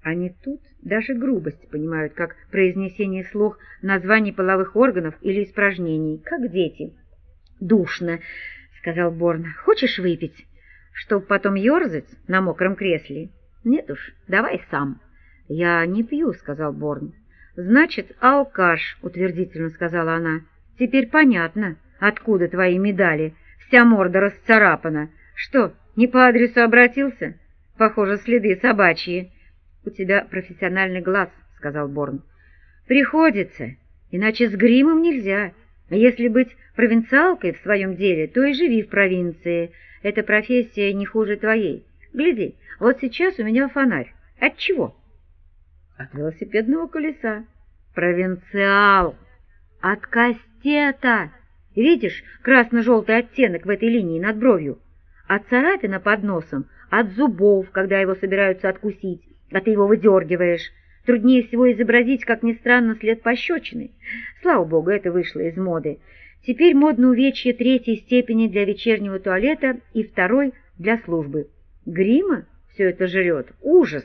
Они тут даже грубость понимают, как произнесение вслух названий половых органов или испражнений, как дети. «Душно», — сказал Борн. «Хочешь выпить, чтоб потом ерзать на мокром кресле?» «Нет уж, давай сам». «Я не пью», — сказал Борн. «Значит, алкаш», — утвердительно сказала она. «Теперь понятно, откуда твои медали. Вся морда расцарапана. Что, не по адресу обратился? Похоже, следы собачьи». «У тебя профессиональный глаз», — сказал Борн. «Приходится, иначе с гримом нельзя. А если быть провинциалкой в своем деле, то и живи в провинции. Эта профессия не хуже твоей. Гляди, вот сейчас у меня фонарь. От чего?» «От велосипедного колеса». «Провинциал! От кастета! Видишь красно-желтый оттенок в этой линии над бровью? А царапина под носом от зубов, когда его собираются откусить, а ты его выдергиваешь. Труднее всего изобразить, как ни странно, след пощечины. Слава богу, это вышло из моды. Теперь модно увечье третьей степени для вечернего туалета и второй для службы. Грима все это жрет. Ужас!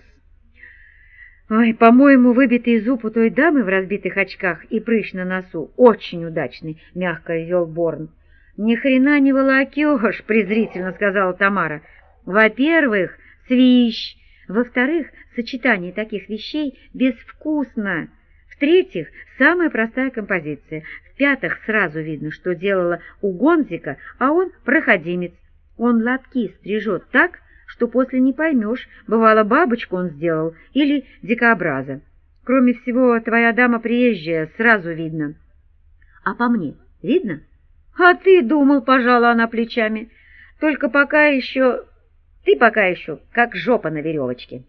Ой, по-моему, выбитый зуб у той дамы в разбитых очках и прыщ на носу очень удачный, — мягко ввел Борн. Ни хрена не волокешь, — презрительно сказала Тамара. Во-первых, свищ. Во-вторых, сочетание таких вещей безвкусно. В-третьих, самая простая композиция. В-пятых, сразу видно, что делала у Гонзика, а он проходимец. Он лобки стрижет так, что после не поймешь, бывало, бабочку он сделал или дикообраза. Кроме всего, твоя дама приезжая, сразу видно. А по мне видно? А ты думал, пожала она плечами. Только пока еще... Ты пока еще как жопа на веревочке.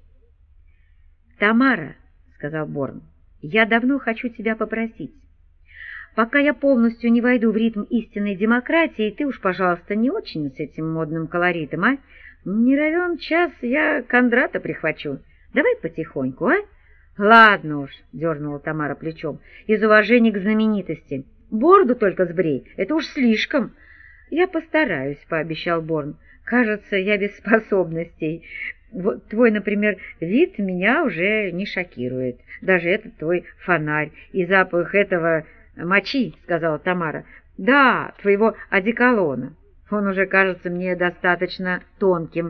«Тамара», — сказал Борн, — «я давно хочу тебя попросить. Пока я полностью не войду в ритм истинной демократии, ты уж, пожалуйста, не очень с этим модным колоритом, а? Не равен час, я Кондрата прихвачу. Давай потихоньку, а?» «Ладно уж», — дернула Тамара плечом, — «из уважения к знаменитости. Бороду только сбрей, это уж слишком». «Я постараюсь», — пообещал Борн. «Кажется, я без способностей. Вот твой, например, вид меня уже не шокирует. Даже этот твой фонарь и запах этого мочи», — сказала Тамара. «Да, твоего одеколона. Он уже кажется мне достаточно тонким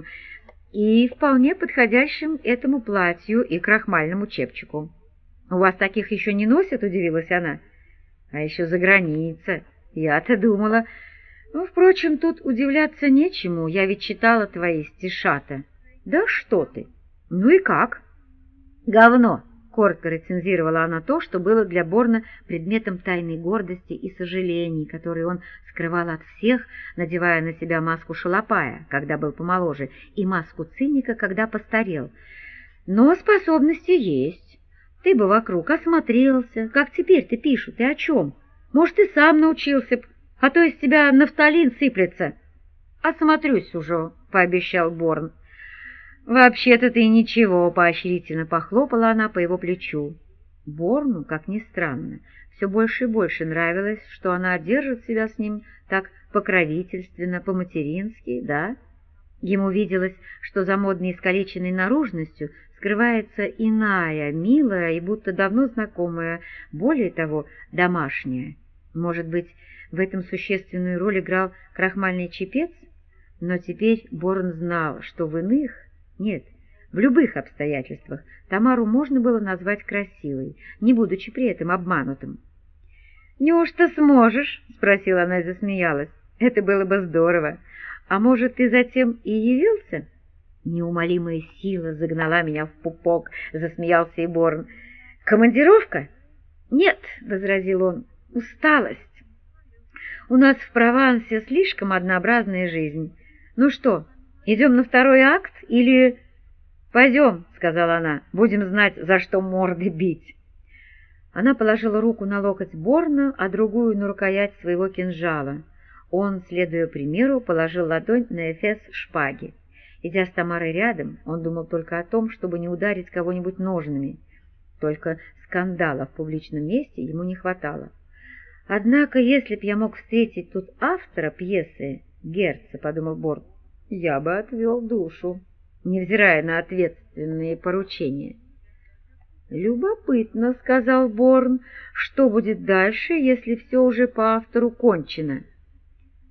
и вполне подходящим этому платью и крахмальному чепчику». «У вас таких еще не носят?» — удивилась она. «А еще за граница. Я-то думала...» «Ну, впрочем, тут удивляться нечему, я ведь читала твои стишата». «Да что ты! Ну и как?» «Говно!» — коротко рецензировала она то, что было для Борна предметом тайной гордости и сожалений, которые он скрывал от всех, надевая на себя маску шалопая, когда был помоложе, и маску циника, когда постарел. «Но способности есть. Ты бы вокруг осмотрелся. Как теперь-то пишут, и о чем? Может, и сам научился б, а то из тебя нафталин сыплется». «Осмотрюсь уже», — пообещал Борн. «Вообще-то ты ничего», — поощрительно похлопала она по его плечу. Борну, как ни странно, все больше и больше нравилось, что она держит себя с ним так покровительственно, по-матерински, да? Ему виделось, что за модной искалеченной наружностью скрывается иная, милая и будто давно знакомая, более того, домашняя. Может быть, в этом существенную роль играл крахмальный чепец? Но теперь Борн знал, что в иных, нет, в любых обстоятельствах Тамару можно было назвать красивой, не будучи при этом обманутым. «Неужто сможешь?» — спросила она и засмеялась. «Это было бы здорово. А может, ты затем и явился?» «Неумолимая сила загнала меня в пупок», — засмеялся и Борн. «Командировка?» «Нет», — возразил он, — «усталость. У нас в Провансе слишком однообразная жизнь. Ну что, идем на второй акт или...» «Пойдем», — сказала она, — «будем знать, за что морды бить». Она положила руку на локоть Борна, а другую на рукоять своего кинжала. Он, следуя примеру, положил ладонь на эфес шпаги. Идя с Тамарой рядом, он думал только о том, чтобы не ударить кого-нибудь ножными. Только скандала в публичном месте ему не хватало. «Однако, если б я мог встретить тут автора пьесы, Герца, — подумал Борн, — я бы отвел душу, невзирая на ответственные поручения». «Любопытно», — сказал Борн, — «что будет дальше, если все уже по автору кончено?»